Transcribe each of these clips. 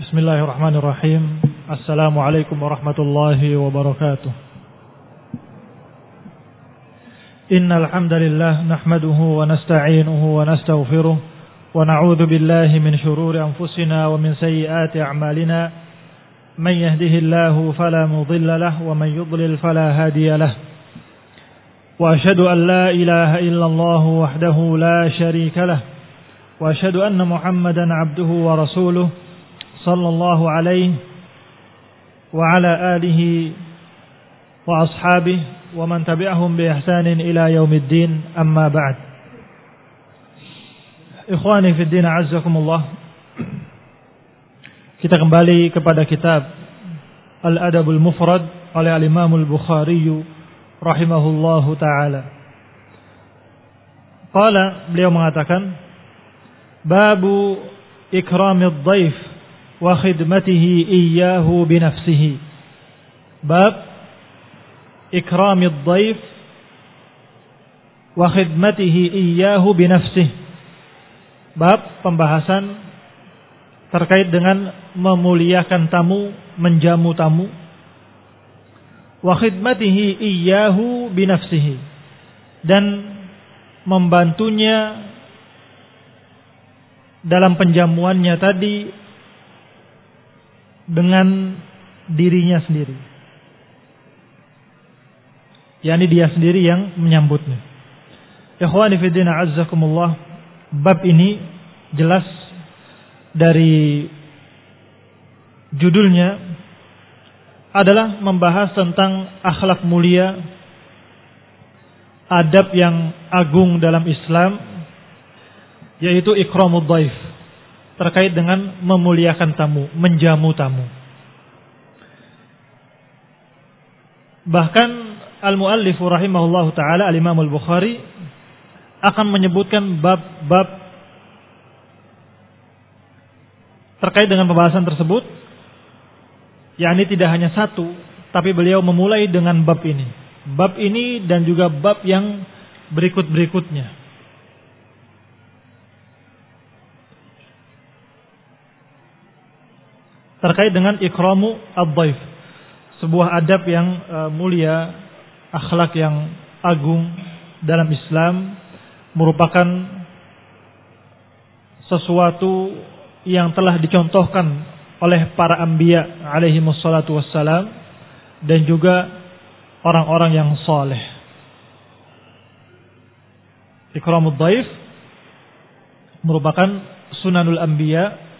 Bismillahirrahmanirrahim. Assalamualaikum warahmatullahi wabarakatuh. Innal hamdalillah nahmaduhu wa nasta'inuhu wa nastaghfiruh wa na'udzu billahi min shururi anfusina wa min sayyiati a'malina. Man yahdihillahu fala mudilla lahu wa man yudlil fala hadiya lahu. Wa asyhadu an la ilaha illallah wahdahu la syarika lahu wa asyhadu anna Muhammadan 'abduhu wa rasuluh sallallahu alaihi wa ala alihi wa ashabihi wa man tabi'ahum bi ihsanin ila yaumiddin, amma ba'd. Ikhwani fi din, a'azzakumullah. Kita kembali kepada kitab Al-Adabul Mufrad oleh Al-Imam Al-Bukhari rahimahullahu taala. Beliau mengatakan, babu ikramid dhaif wa khidmatihi iyyahu binafsihi. Bab ikramid dhaif wa khidmatihi iyyahu binafsihi. Bab pembahasan terkait dengan memuliakan tamu, menjamu tamu. Wa khidmatihi iyyahu binafsihi, dan membantunya dalam penjamuannya tadi dengan dirinya sendiri, yakni dia sendiri yang menyambutnya. Ikhwani fi din, a'azzakumullah. Bab ini jelas dari judulnya adalah membahas tentang akhlak mulia, adab yang agung dalam Islam, yaitu ikramud dhaif, terkait dengan memuliakan tamu, menjamu tamu. Bahkan al-muallif rahimahullahu taala, al-Imam Al-Bukhari, akan menyebutkan bab-bab terkait dengan pembahasan tersebut, yakni tidak hanya satu, tapi beliau memulai dengan bab ini dan juga bab yang berikut-berikutnya. Terkait dengan ikramu ad-dhaif, sebuah adab yang mulia, akhlak yang agung dalam Islam, merupakan sesuatu yang telah dicontohkan oleh para anbiya alaihi wassalatu wassalam dan juga orang-orang yang saleh. Ikramud dhaif merupakan sunanul anbiya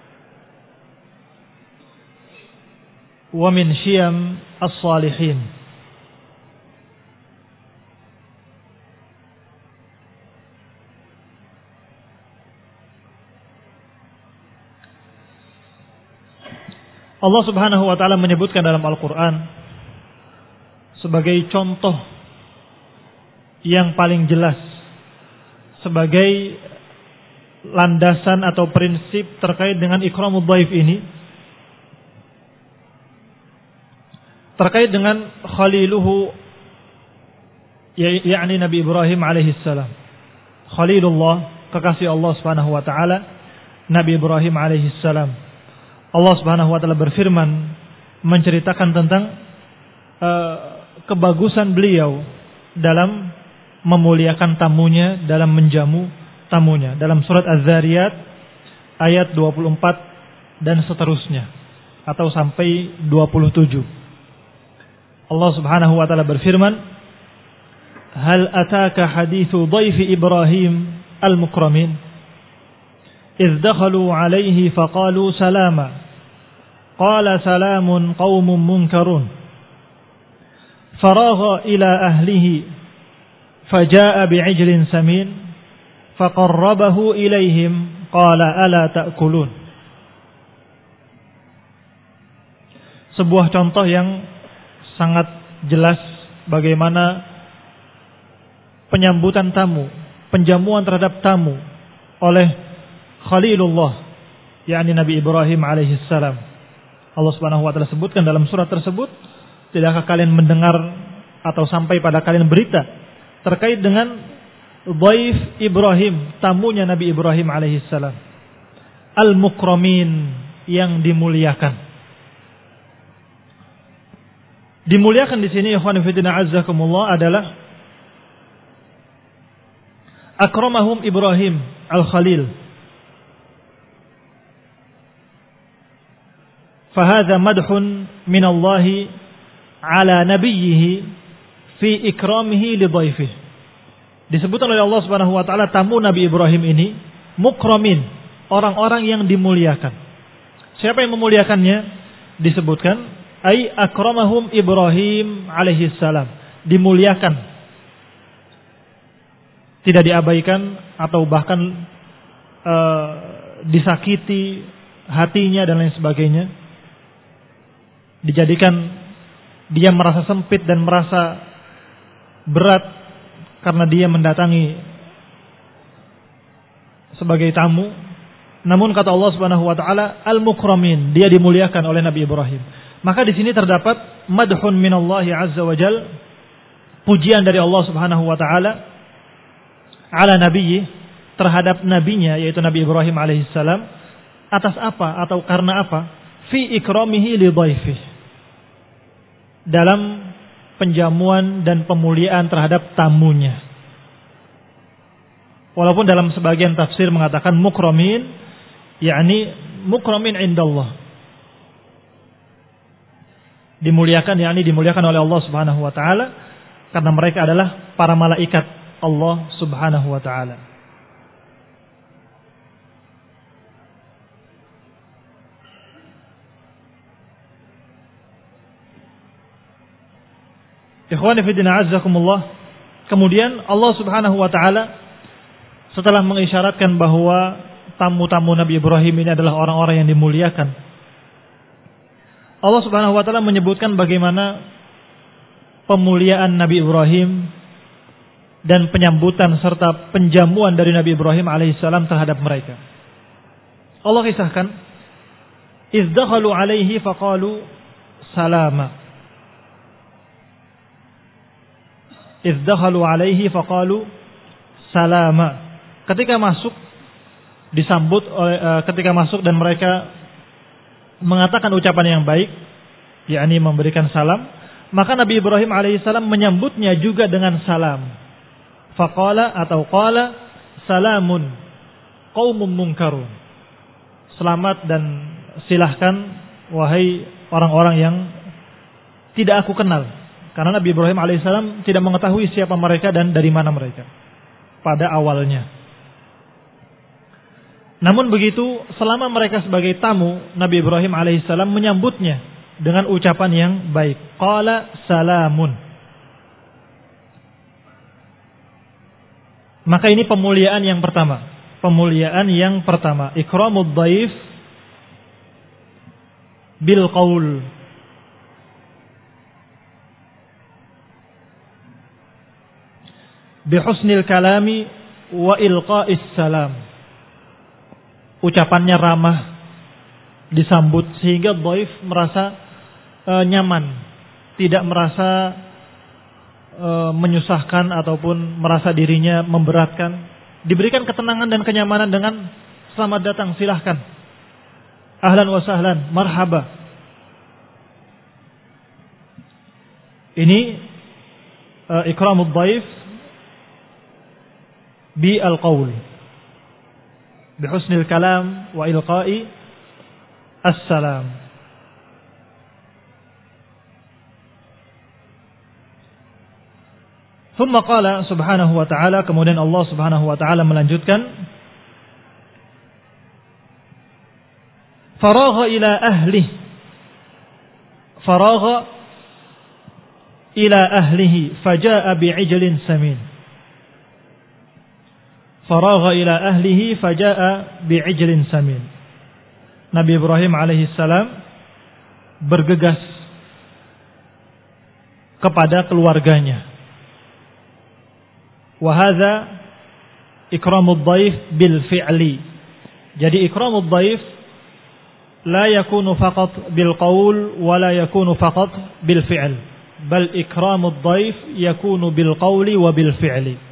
wa min syiyam as-salihin. Allah Subhanahu wa taala menyebutkan dalam Al-Qur'an sebagai contoh yang paling jelas, sebagai landasan atau prinsip terkait dengan ikramud dhaif ini, terkait dengan khaliluhu, yakni Nabi Ibrahim alaihissalam. Khalilullah, kekasih Allah Subhanahu wa taala, Nabi Ibrahim alaihissalam. Allah Subhanahu wa taala berfirman menceritakan tentang kebagusan beliau dalam memuliakan tamunya, dalam menjamu tamunya, dalam surat Az-Zariyat ayat 24 dan seterusnya, atau sampai 27. Allah Subhanahu wa taala berfirman, hal ataka hadithu dhaifi Ibrahim al-mukramin idh dakhalu alaihi faqalu salama qala salamun qaumun munkarun faragha ila ahlihi faja'a bi'ijlin samin faqarrabahu ilaihim qala ala ta'kulun. Sebuah contoh yang sangat jelas bagaimana penyambutan tamu, penjamuan terhadap tamu oleh Khalilullah, yakni Nabi Ibrahim alaihissalam. Allah Subhanahu wa taala sebutkan dalam surat tersebut, tidakkah kalian mendengar atau sampai pada kalian berita terkait dengan dhaif Ibrahim, tamunya Nabi Ibrahim alaihissalam. Al-mukramin, yang dimuliakan. Dimuliakan di sini ikhwan fillah azzakumullah adalah akramahum Ibrahim al-Khalil. Fahadha madhun min Allah ala nabiyhi fi ikramihi li dhaifihi. Disebutkan oleh Allah Subhanahu wa taala tamu Nabi Ibrahim ini mukramin, orang-orang yang dimuliakan. Siapa yang memuliakannya? Disebutkan ai akramahum Ibrahim alaihi salam, dimuliakan. Tidak diabaikan atau bahkan disakiti hatinya dan lain sebagainya. Dijadikan dia merasa sempit dan merasa berat karena dia mendatangi sebagai tamu. Namun kata Allah Subhanahu wa taala al-mukramin, dia dimuliakan oleh Nabi Ibrahim. Maka di sini terdapat madhun minallahi azza wa jal, pujian dari Allah Subhanahu wa taala ala nabiyyi, terhadap nabinya yaitu Nabi Ibrahim alaihissalam. Atas apa atau karena apa? Fi ikramihi li dhaifihi, dalam penjamuan dan pemuliaan terhadap tamunya. Walaupun dalam sebagian tafsir mengatakan mukramin, yakni mukramin indallah, dimuliakan, yakni dimuliakan oleh Allah Subhanahu wa taala karena mereka adalah para malaikat Allah Subhanahu wa taala. Ikhwani fi din azzakumullah. Kemudian Allah Subhanahu wa taala setelah mengisyaratkan bahwa tamu-tamu Nabi Ibrahim ini adalah orang-orang yang dimuliakan, Allah Subhanahu wa taala menyebutkan bagaimana pemuliaan Nabi Ibrahim dan penyambutan serta penjamuan dari Nabi Ibrahim alaihissalam terhadap mereka. Allah kisahkan, "Idz dakhalu alaihi faqalu salama." Idz dakhalu alaihi faqalu salama. Ketika masuk disambut oleh ketika masuk dan mereka mengatakan ucapan yang baik, yakni memberikan salam, maka Nabi Ibrahim alaihissalam menyambutnya juga dengan salam. Faqala atau qala salamun qaumun munkarun. Selamat dan silahkan wahai orang-orang yang tidak aku kenal. Karena Nabi Ibrahim alaihissalam tidak mengetahui siapa mereka dan dari mana mereka pada awalnya. Namun begitu, selama mereka sebagai tamu, Nabi Ibrahim alaihissalam menyambutnya dengan ucapan yang baik. Qala salamun. Maka ini pemuliaan yang pertama. Pemuliaan yang pertama, ikramud dhaif bil qaul. Bihusnil kalami wa ilqa'is salam. Ucapannya ramah, disambut sehingga dhaif merasa nyaman, tidak merasa menyusahkan ataupun merasa dirinya memberatkan. Diberikan ketenangan dan kenyamanan dengan selamat datang, silahkan, ahlan wa sahlan, marhaba. Ini ikramud dhaif bi al-qaul, bi husnil kalam wa ilqa'i as-salam. Thumma qala subhanahu wa ta'ala, kemudian Allah subhanahu wa ta'ala melanjutkan, faragha ila ahlihi, faragha ila ahlihi faja'a bi'ijlin samin. Faragha ila ahlihi faja'a bi'ijlin samin. Nabi Ibrahim alaihissalam bergegas kepada keluarganya. Wa hadza ikramud dhaif bil fi'li. Jadi ikramud dhaif la yakunu faqat bil qaul wa la yakunu faqat bil fi'l, bal ikramud dhaif yakunu bil qauli wa bil fi'li.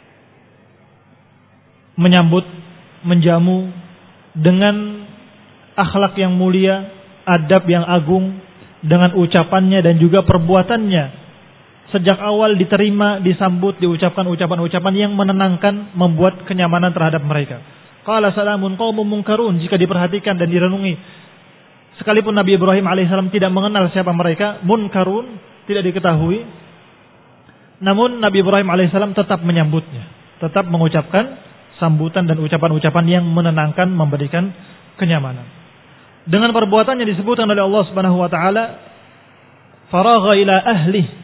Menyambut, menjamu dengan akhlak yang mulia, adab yang agung dengan ucapannya dan juga perbuatannya. Sejak awal diterima, disambut, diucapkan ucapan-ucapan yang menenangkan, membuat kenyamanan terhadap mereka. Qala salamun qaumun munkarun, jika diperhatikan dan direnungi. Sekalipun Nabi Ibrahim alaihissalam tidak mengenal siapa mereka, munkarun, tidak diketahui. Namun Nabi Ibrahim alaihissalam tetap menyambutnya, tetap mengucapkan sambutan dan ucapan-ucapan yang menenangkan, memberikan kenyamanan. Dengan perbuatannya disebutkan oleh Allah Subhanahu wa taala, faragha ila ahli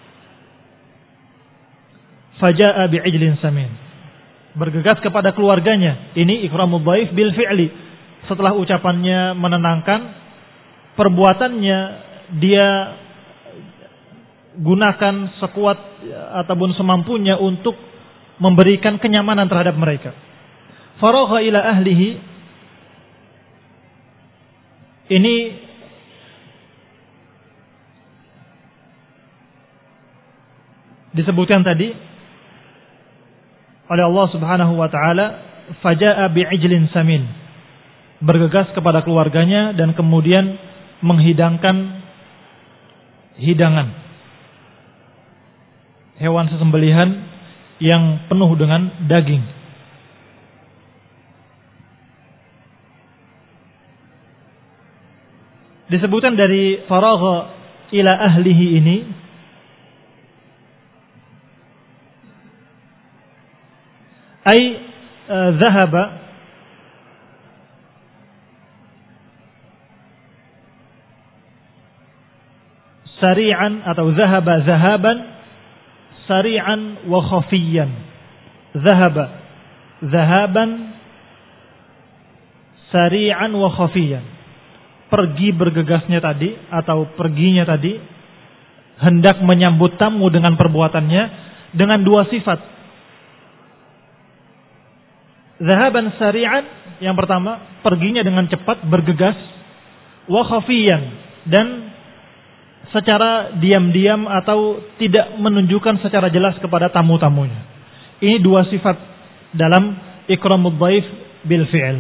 faja'a bi'ijlin samin. Bergegas kepada keluarganya. Ini ikramul dhaif bil fi'li. Setelah ucapannya menenangkan, perbuatannya dia gunakan sekuat ataupun semampunya untuk memberikan kenyamanan terhadap mereka. Faragha ila ahlihi. Ini disebutkan tadi oleh Allah Subhanahu wa taala, faja'a bi'ijlin samin. Bergegas kepada keluarganya dan kemudian menghidangkan hidangan hewan sesembelihan yang penuh dengan daging. Disebutkan dari faragha ila ahlihi ini, ay dhahaba sari'an atau dhahaba dhahaban sari'an wa khafiyan. Dhahaba dhahaban sari'an wa khafiyan. Pergi bergegasnya tadi atau perginya tadi hendak menyambut tamu dengan perbuatannya dengan dua sifat. Zahaban sari'an, yang pertama perginya dengan cepat, bergegas, wa khafiyan, dan secara diam-diam atau tidak menunjukkan secara jelas kepada tamu-tamunya. Ini dua sifat dalam ikramul dhaif bil fi'l.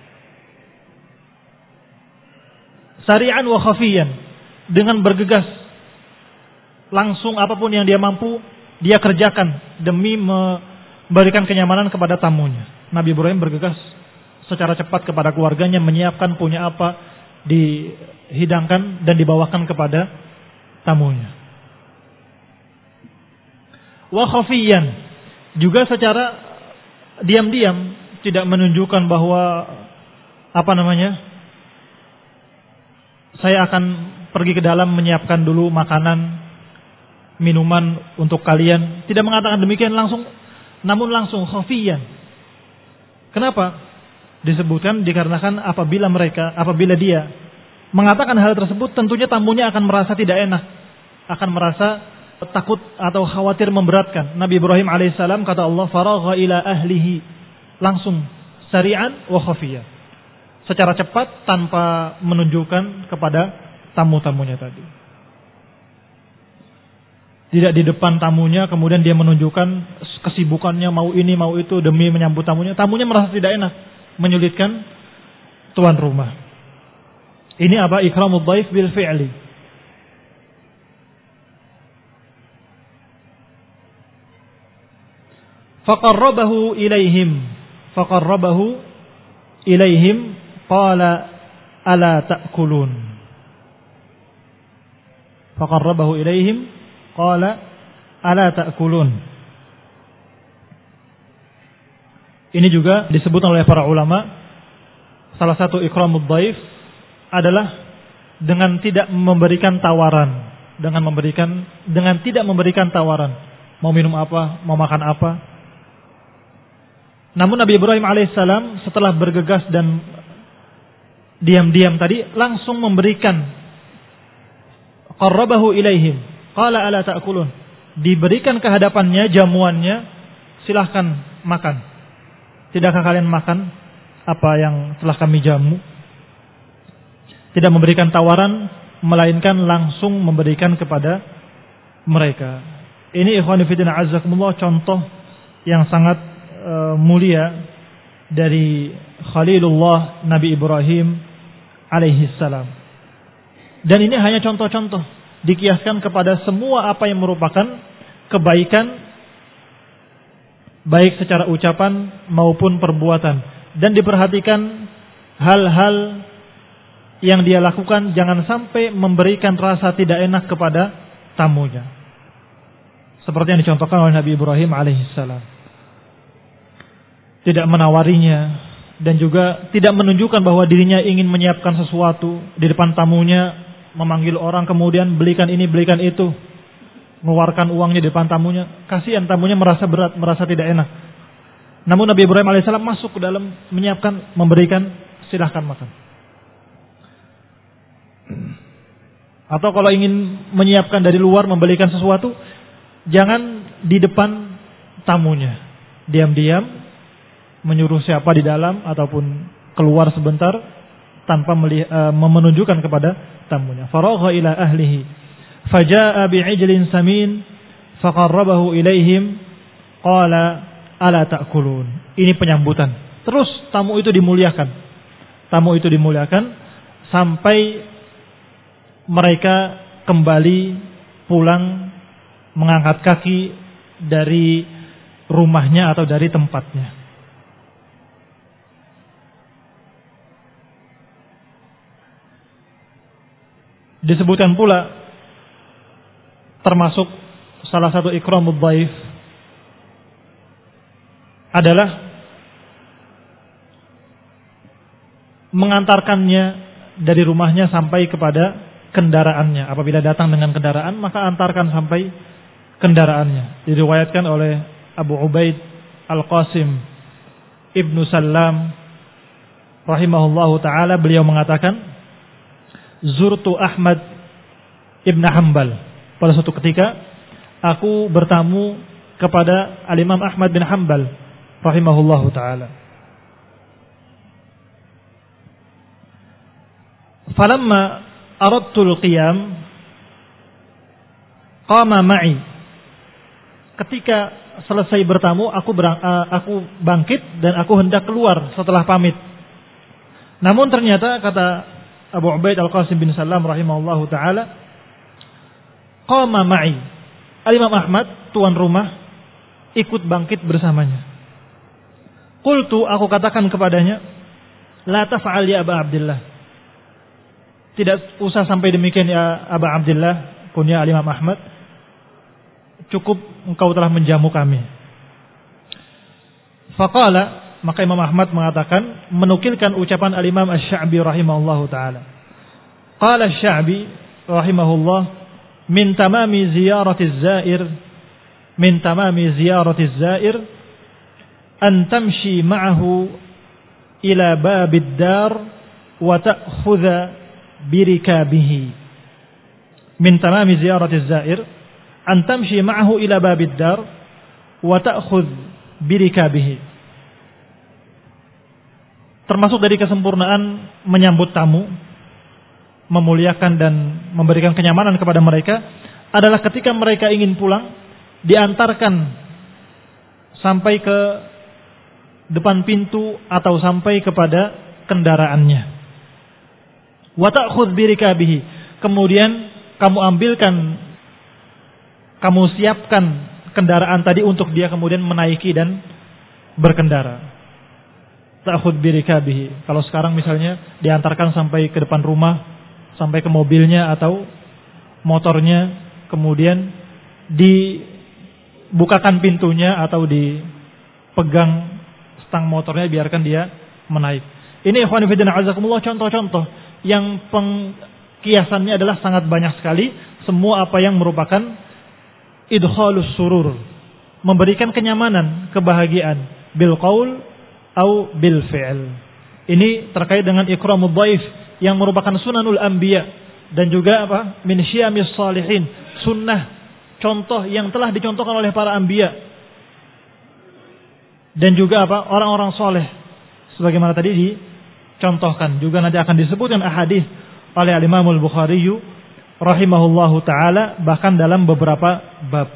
Sari'an wa khafiyan, dengan bergegas, langsung apapun yang dia mampu dia kerjakan demi memberikan kenyamanan kepada tamunya. Nabi Ibrahim bergegas secara cepat kepada keluarganya, menyiapkan punya apa dihidangkan dan dibawakan kepada tamunya. Wa khafiyan, juga secara diam-diam, tidak menunjukkan bahwa saya akan pergi ke dalam menyiapkan dulu makanan, minuman untuk kalian. Tidak mengatakan demikian langsung, namun langsung khafiyan. Kenapa? Disebutkan dikarenakan apabila dia mengatakan hal tersebut, tentunya tamunya akan merasa tidak enak, akan merasa takut atau khawatir memberatkan. Nabi Ibrahim alaihissalam, kata Allah, faragha ila ahlihi, langsung sari'an wa khafiyan, secara cepat tanpa menunjukkan kepada tamu-tamunya tadi. Tidak di depan tamunya kemudian dia menunjukkan kesibukannya, mau ini mau itu demi menyambut tamunya. Tamunya merasa tidak enak, menyulitkan tuan rumah. Ini apa? Ikramul dhaif bil fi'li. Faqarrabahu ilaihim qala ala ta'kulun. Faqarrabahu ilaihim qala ala ta'kulun. Ini juga disebutkan oleh para ulama, salah satu ikramul dhaif adalah dengan tidak memberikan tawaran, dengan tidak memberikan tawaran, mau minum apa, mau makan apa. Namun Nabi Ibrahim alaihissalam setelah bergegas dan diam-diam tadi langsung memberikan, qarrabahu ilaihim qala ala ta'kulun, diberikan ke hadapannya jamuannya, silahkan makan. Tidakkah kalian makan apa yang telah kami jamu? Tidak memberikan tawaran, melainkan langsung memberikan kepada mereka. Ini ikhwani fillah azzakumullah, contoh yang sangat mulia dari Khalilullah Nabi Ibrahim alaihi salam. Dan ini hanya contoh-contoh, dikiaskan kepada semua apa yang merupakan kebaikan, baik secara ucapan maupun perbuatan. Dan diperhatikan hal-hal yang dia lakukan jangan sampai memberikan rasa tidak enak kepada tamunya. Seperti yang dicontohkan oleh Nabi Ibrahim alaihissalam. Tidak menawarinya dan juga tidak menunjukkan bahwa dirinya ingin menyiapkan sesuatu di depan tamunya, memanggil orang kemudian belikan ini, belikan itu, mengeluarkan uangnya di depan tamunya. Kasihan tamunya merasa berat, merasa tidak enak. Namun Nabi Ibrahim alaihissalam masuk ke dalam, menyiapkan, memberikan, silahkan makan. Atau kalau ingin menyiapkan dari luar, membelikan sesuatu, jangan di depan tamunya. Diam-diam menyuruh siapa di dalam ataupun keluar sebentar tanpa menunjukkan kepada tamunya. Faragha ila ahlihi faja'a bi'ijlin samin faqarrabahu ilaihim qala ala ta'kulun. Ini penyambutan. Terus tamu itu dimuliakan. Tamu itu dimuliakan sampai mereka kembali pulang mengangkat kaki dari rumahnya atau dari tempatnya. Disebutkan pula termasuk salah satu ikramud dhaif adalah mengantarkannya dari rumahnya sampai kepada kendaraannya. Apabila datang dengan kendaraan, maka antarkan sampai kendaraannya. Diriwayatkan oleh Abu Ubaid Al-Qasim Ibnu Sallam rahimahullahu ta'ala, beliau mengatakan, Zurtu Ahmad Ibn Hanbal. Pada suatu ketika aku bertamu kepada Al-Imam Ahmad bin Hanbal rahimahullahu ta'ala. Falamma aradtul qiyam qama ma'i. Ketika selesai bertamu, aku bangkit dan aku hendak keluar setelah pamit. Namun ternyata kata Abu Ubaid Al-Qasim bin Salam rahimahullahu ta'ala, qama ma'i. Al-Imam Ahmad, tuan rumah, ikut bangkit bersamanya. Qultu, aku katakan kepadanya, la taf'al ya Aba Abdillah. Tidak usah sampai demikian ya Aba Abdillah, kunya Al-Imam Ahmad. Cukup engkau telah menjamu kami. Faqala, maka Imam Ahmad mengatakan, menukilkan ucapan Al-Imam Asy-Sya'bi rahimahullahu ta'ala. Qala Asy-Sya'bi rahimahullah, min tamami ziyaratiz zair, min tamami ziyaratiz zair, an tamshi ma'ahu ila babid dar wa ta'khudha birikabihi. Min tamami ziyaratiz zair, an tamshi ma'ahu ila babid dar wa ta'khudh birikabihi. Termasuk dari kesempurnaan menyambut tamu, memuliakan dan memberikan kenyamanan kepada mereka adalah ketika mereka ingin pulang, diantarkan sampai ke depan pintu atau sampai kepada kendaraannya. Wa ta'khudh birikabihi. Kemudian kamu siapkan kendaraan tadi untuk dia kemudian menaiki dan berkendara. Ta'khudh birikabihi. Kalau sekarang misalnya diantarkan sampai ke depan rumah, sampai ke mobilnya atau motornya, kemudian dibukakan pintunya atau dipegang stang motornya, biarkan dia menaik. Ini ikhwan fillah azakumullah, contoh-contoh yang pengkiasannya adalah sangat banyak sekali. Semua apa yang merupakan idkhalus surur, memberikan kenyamanan, kebahagiaan, bil qaul au bil fi'l. Ini terkait dengan ikramud dhaif yang merupakan sunanul anbiya dan juga min syiamis salihin, sunnah, contoh yang telah dicontohkan oleh para anbiya dan juga orang-orang soleh sebagaimana tadi dicontohkan. Juga nanti akan disebutkan ahadits oleh Al-Imam Al-Bukhari rahimahullahu taala, bahkan dalam beberapa bab.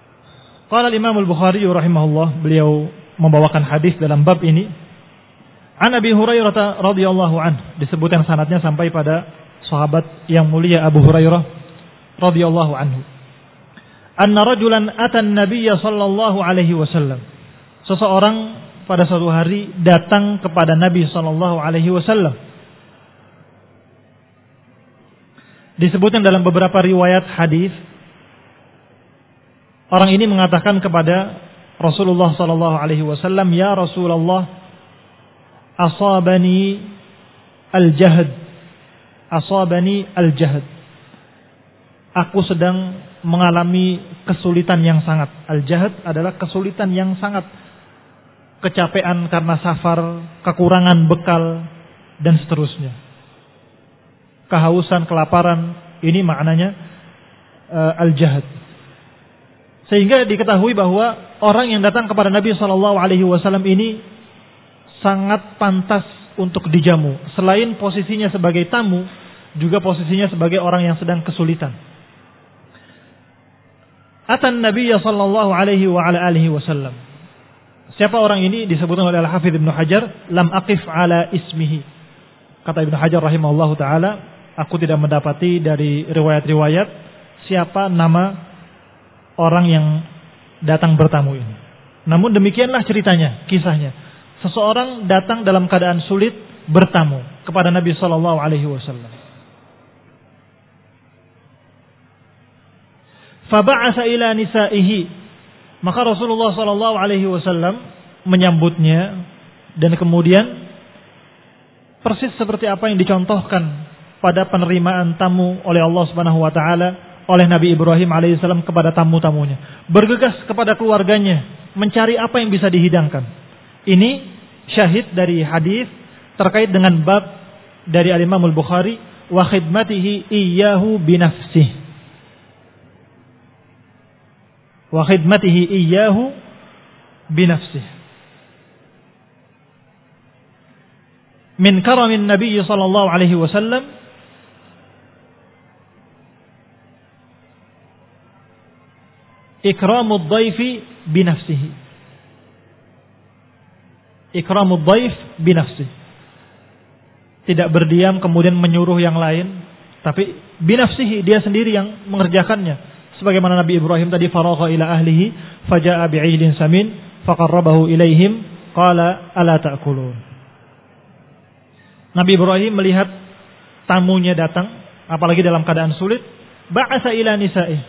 Qala Al-Imam Al-Bukhari rahimahullah, beliau membawakan hadis dalam bab ini, An Abi Hurairah radhiyallahu anhu, disebutkan sanadnya sampai pada sahabat yang mulia Abu Hurairah radhiyallahu anhu. Anna rajulan atan nabiyya sallallahu alaihi wasallam. Seseorang pada suatu hari datang kepada Nabi sallallahu alaihi wasallam. Disebutkan dalam beberapa riwayat hadis, orang ini mengatakan kepada Rasulullah sallallahu alaihi wasallam, "Ya Rasulullah, asabani al-jahd. Asabani al-jahd. Aku sedang mengalami kesulitan yang sangat." Al-jahd adalah kesulitan yang sangat. Kecapean karena safar, kekurangan bekal, dan seterusnya. Kehausan, kelaparan, ini maknanya al-jahd. Sehingga diketahui bahwa orang yang datang kepada Nabi SAW ini sangat pantas untuk dijamu. Selain posisinya sebagai tamu, juga posisinya sebagai orang yang sedang kesulitan. Atan Nabiya sallallahu alaihi wa ala alihi wasallam. Siapa orang ini? Disebutkan oleh Al-Hafidz Ibnu Hajar, lam aqif ala ismihi. Kata Ibnu Hajar rahimahullahu taala, aku tidak mendapati dari riwayat-riwayat siapa nama orang yang datang bertamu ini. Namun demikianlah ceritanya, kisahnya. Seseorang datang dalam keadaan sulit bertamu kepada Nabi sallallahu alaihi wasallam. Faba'asa ila nisaihi, maka Rasulullah sallallahu alaihi wasallam menyambutnya, dan kemudian persis seperti apa yang dicontohkan pada penerimaan tamu oleh Allah Subhanahu wa taala oleh Nabi Ibrahim alaihissalam kepada tamu-tamunya. Bergegas kepada keluarganya, mencari apa yang bisa dihidangkan. Ini syahid dari hadis terkait dengan bab dari Al-Imam Al-Bukhari, wa khidmatihi iyyahu binafsihi. Wa khidmatihi iyyahu binafsihi. Min karamin Nabi sallallahu alaihi wasallam ikramud dhaifi binafsihi. Ikramud dhaif binafsihi. Tidak berdiam kemudian menyuruh yang lain, tapi binafsihi, dia sendiri yang mengerjakannya. Sebagaimana Nabi Ibrahim tadi, faragha ila ahlihi faja'a bi'ijlin samin faqarrabahu ilaihim qala ala ta'kulun. Nabi Ibrahim melihat tamunya datang, apalagi dalam keadaan sulit, ba'asa ila nisa'i.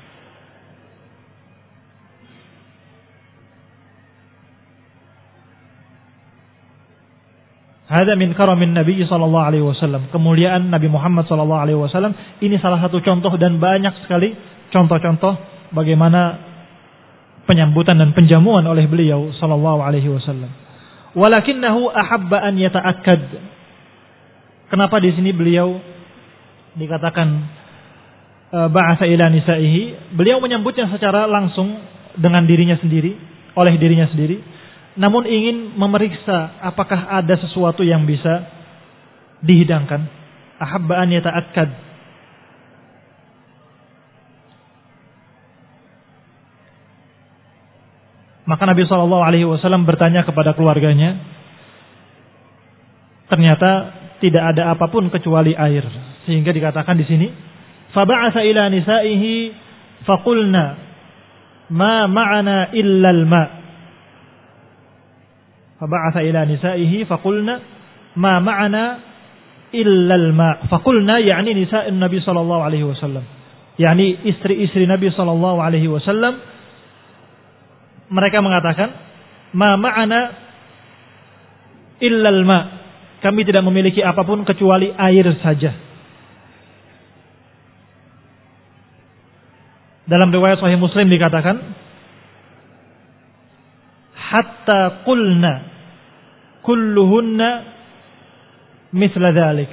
Hada min karamin Nabi sallallahu alaihi wasallam. Kemuliaan Nabi Muhammad sallallahu alaihi wasallam, ini salah satu contoh dan banyak sekali contoh-contoh bagaimana penyambutan dan penjamuan oleh beliau sallallahu alaihi wasallam. Walakinnahu ahabba an yata'akkad. Kenapa di sini beliau dikatakan ba'atsa ila nisaihi? Beliau menyambutnya secara langsung dengan dirinya sendiri, oleh dirinya sendiri, namun ingin memeriksa apakah ada sesuatu yang bisa dihidangkan. Ahabba an yata'akkad. Maka Nabi SAW bertanya kepada keluarganya. Ternyata tidak ada apapun kecuali air. Sehingga dikatakan di sini, faba'atsa ila nisaihi faqulna ma ma'ana illa al-ma. Faba'atsa ila nisaihi faqulna ma ma'ana illa al-ma. Faqulna yakni nisa'in Nabi sallallahu alaihi wasallam. Yakni istri-istri Nabi sallallahu alaihi wasallam. Mereka mengatakan, ma ma'ana illal ma. Kami tidak memiliki apapun kecuali air saja. Dalam riwayat Sahih Muslim dikatakan, hatta qulna kulluhunna mithla dhalik.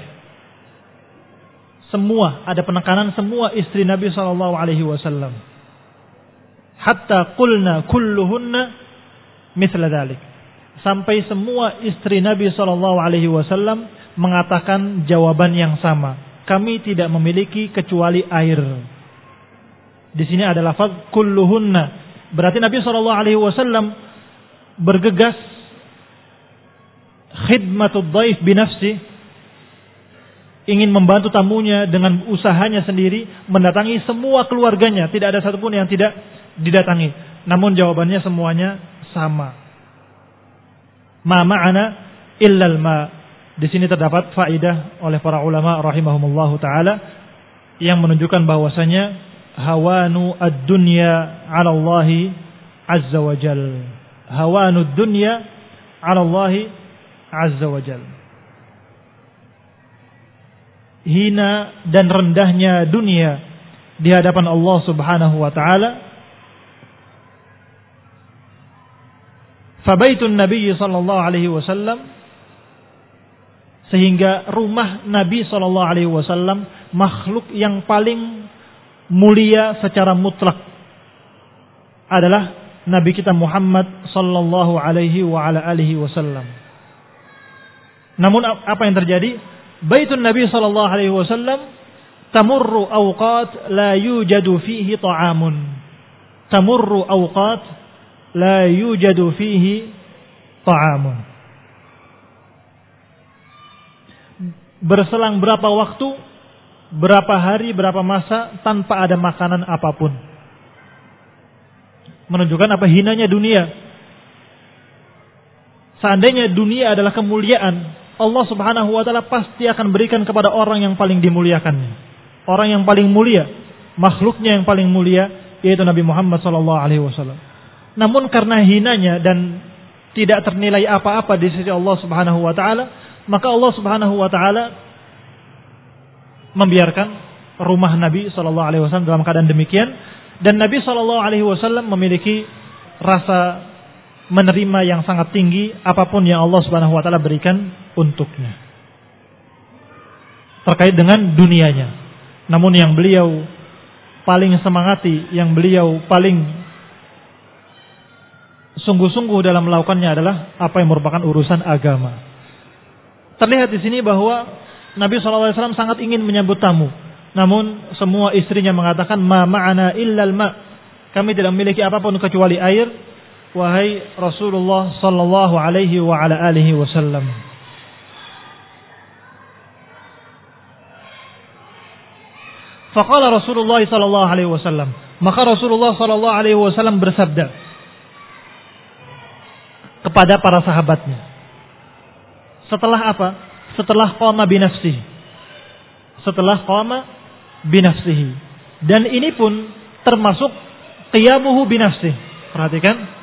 Semua, ada penekanan semua istri Nabi sallallahu alaihi wasallam. Hatta qulna kulluhunna mithla dhalik. Sampai semua istri Nabi sallallahu alaihi wasallam mengatakan jawaban yang sama. Kami tidak memiliki kecuali air. Di sini ada lafaz kulluhunna. Berarti Nabi sallallahu alaihi wasallam bergegas khidmatud dhaif binafsi, ingin membantu tamunya dengan usahanya sendiri, mendatangi semua keluarganya, tidak ada satupun yang tidak didatangi. Namun jawabannya semuanya sama. Ma ma'ana illal ma. Di sini terdapat faidah oleh para ulama rahimahumullahu taala yang menunjukkan bahwasanya hawanu ad-dunya 'ala Allah azza wa jal. Hawanu ad-dunya 'ala Allah azza wa jal. Hina dan rendahnya dunia di hadapan Allah Subhanahu wa taala. Fabaitun Nabi sallallahu alaihi wasallam, sehingga rumah Nabi sallallahu alaihi wasallam makhluk yang paling mulia secara mutlak adalah Nabi kita Muhammad sallallahu alaihi wa ala alihi wasallam. Namun apa yang terjadi? Baitun Nabi sallallahu alaihi wasallam tamurru awqat la yujadu fihi ta'amun. Tamurru awqat la yujadu fihi ta'amun. Berselang berapa waktu, berapa hari, berapa masa tanpa ada makanan apapun. Menunjukkan apa hinanya dunia. Seandainya dunia adalah kemuliaan, Allah Subhanahu wa taala pasti akan berikan kepada orang yang paling dimuliakannya. Orang yang paling mulia, makhluknya yang paling mulia, yaitu Nabi Muhammad sallallahu alaihi wasallam. Namun karena hinanya dan tidak ternilai apa-apa di sisi Allah Subhanahu wa taala, maka Allah Subhanahu wa taala membiarkan rumah Nabi sallallahu alaihi wasallam dalam keadaan demikian, dan Nabi sallallahu alaihi wasallam memiliki rasa menerima yang sangat tinggi apapun yang Allah Subhanahu wa taala berikan untuknya terkait dengan dunianya. Namun yang beliau paling semangati, yang beliau paling sungguh-sungguh dalam melakukannya adalah apa yang merupakan urusan agama. Terlihat di sini bahwa Nabi sallallahu alaihi wasallam sangat ingin menyambut tamu. Namun semua istrinya mengatakan ma ma'ana illal ma. Kami tidak memiliki apapun kecuali air. Wahai Rasulullah sallallahu alaihi wa ala alihi wasallam. Faqala Rasulullah sallallahu alaihi wasallam. Maka Rasulullah sallallahu alaihi wasallam bersabda kepada para sahabatnya. Setelah apa? Setelah qama binafsihi. Setelah qama binafsihi. Dan ini pun termasuk qiyamuhu binafsihi. Perhatikan.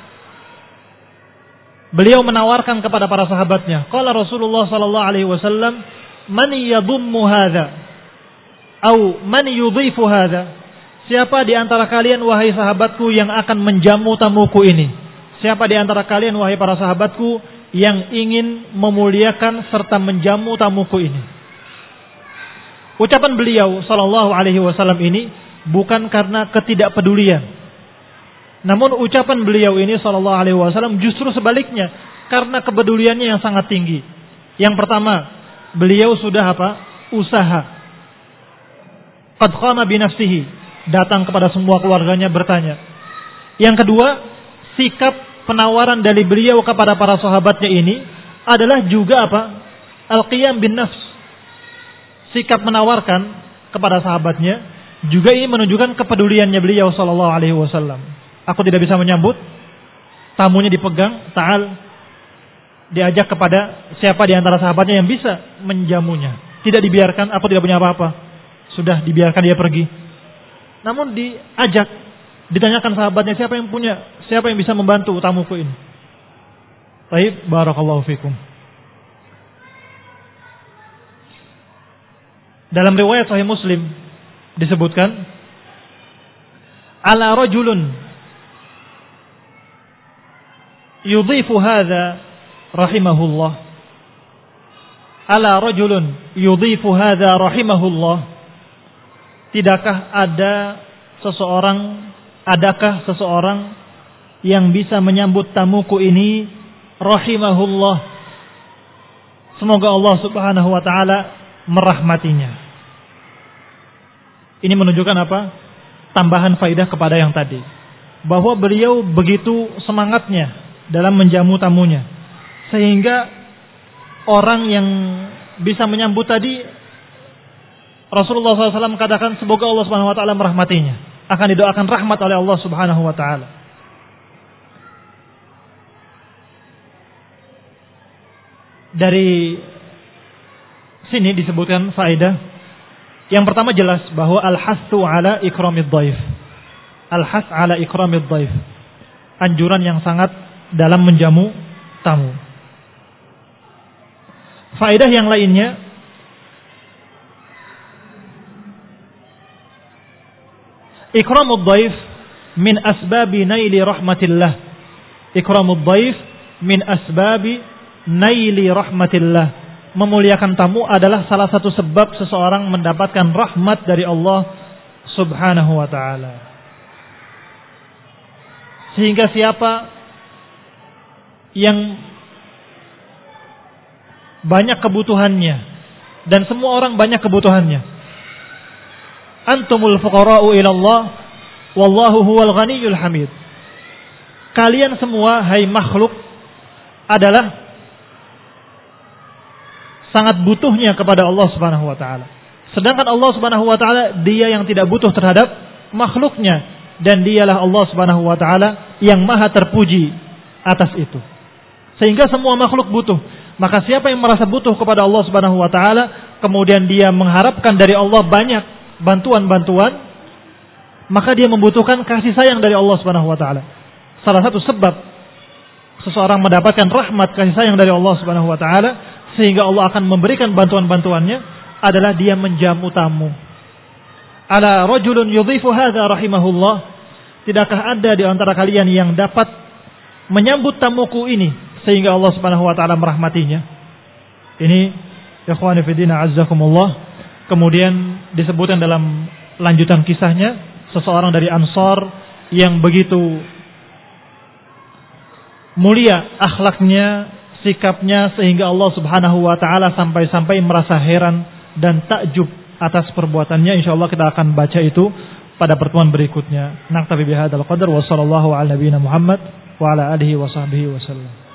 Beliau menawarkan kepada para sahabatnya. Qala Rasulullah sallallahu alaihi wasallam, "Man yadhummu hadza?" Atau "Man yudhifu hadza?" Siapa di antara kalian wahai sahabatku yang akan menjamu tamuku ini? Siapa di antara kalian wahai para sahabatku yang ingin memuliakan serta menjamu tamuku ini? Ucapan beliau sallallahu alaihi wasallam ini bukan karena ketidakpedulian. Namun ucapan beliau ini sallallahu alaihi wasallam justru sebaliknya, karena kepeduliannya yang sangat tinggi. Yang pertama, beliau sudah apa? Usaha. Qad qama bi nafsihi, datang kepada semua keluarganya bertanya. Yang kedua, sikap penawaran dari beliau kepada para sahabatnya ini adalah juga apa? Al-qiyam bin nafs. Sikap menawarkan kepada sahabatnya juga ini menunjukkan kepeduliannya beliau sallallahu alaihi wasallam. Aku tidak bisa menyambut, tamunya dipegang, ta'al, diajak kepada siapa di antara sahabatnya yang bisa menjamunya. Tidak dibiarkan, aku tidak punya apa-apa. Sudah dibiarkan dia pergi. Namun diajak, ditanyakan sahabatnya siapa yang punya, siapa yang bisa membantu tamuku ini. Baik, barakallahu fikum. Dalam riwayat Sahih Muslim disebutkan, ala rajulun yudhifu hadza rahimahullah. Ala rajulun yudhifu hadza rahimahullah. Tidakkah adakah seseorang yang bisa menyambut tamuku ini rahimahullah. Semoga Allah Subhanahu wa taala merahmatinya. Ini menunjukkan apa? Tambahan faidah kepada yang tadi, bahwa beliau begitu semangatnya dalam menjamu tamunya, sehingga orang yang bisa menyambut tadi, Rasulullah SAW katakan semoga Allah Subhanahu Wa Taala merahmatinya, akan didoakan rahmat oleh Allah Subhanahu Wa Taala. Dari sini disebutkan faedah. Yang pertama jelas bahwa al-hassu ala ikramid dhaif. Al-hass ala ikramid dhaif. Anjuran yang sangat dalam menjamu tamu. Faedah yang lainnya, ikramud dhaif min asbabi naili rahmatillah. Ikramud dhaif min asbabi naili rahmatillah. Memuliakan tamu adalah salah satu sebab seseorang mendapatkan rahmat dari Allah Subhanahu wa taala. Sehingga siapa yang banyak kebutuhannya, dan semua orang banyak kebutuhannya, antumul fuqara'u ila Allah wallahu huwal ghaniyyul hamid. Kalian semua hai makhluk adalah sangat butuhnya kepada Allah Subhanahu wa taala. Sedangkan Allah Subhanahu wa taala dia yang tidak butuh terhadap makhluknya, dan dialah Allah Subhanahu wa taala yang maha terpuji atas itu. Sehingga semua makhluk butuh. Maka siapa yang merasa butuh kepada Allah Subhanahu wa taala, kemudian dia mengharapkan dari Allah banyak bantuan-bantuan, maka dia membutuhkan kasih sayang dari Allah Subhanahu wa taala. Salah satu sebab seseorang mendapatkan rahmat kasih sayang dari Allah Subhanahu wa taala, sehingga Allah akan memberikan bantuan-bantuannya, adalah dia menjamu tamu. Ala rajulun yudhifu hadza rahimahullah. Tidakkah ada di antara kalian yang dapat menyambut tamuku ini sehingga Allah Subhanahu wa taala merahmatinya? Ini ikhwani fi din azzakumullah. Kemudian disebutkan dalam lanjutan kisahnya, seseorang dari Ansar yang begitu mulia akhlaknya, sikapnya, sehingga Allah Subhanahu wa taala sampai-sampai merasa heran dan takjub atas perbuatannya. Insyaallah kita akan baca itu pada pertemuan berikutnya. Naktafi bihadzal qadar wa sallallahu ala nabiyyina Muhammad wa ala alihi wa sahbihi wasallam.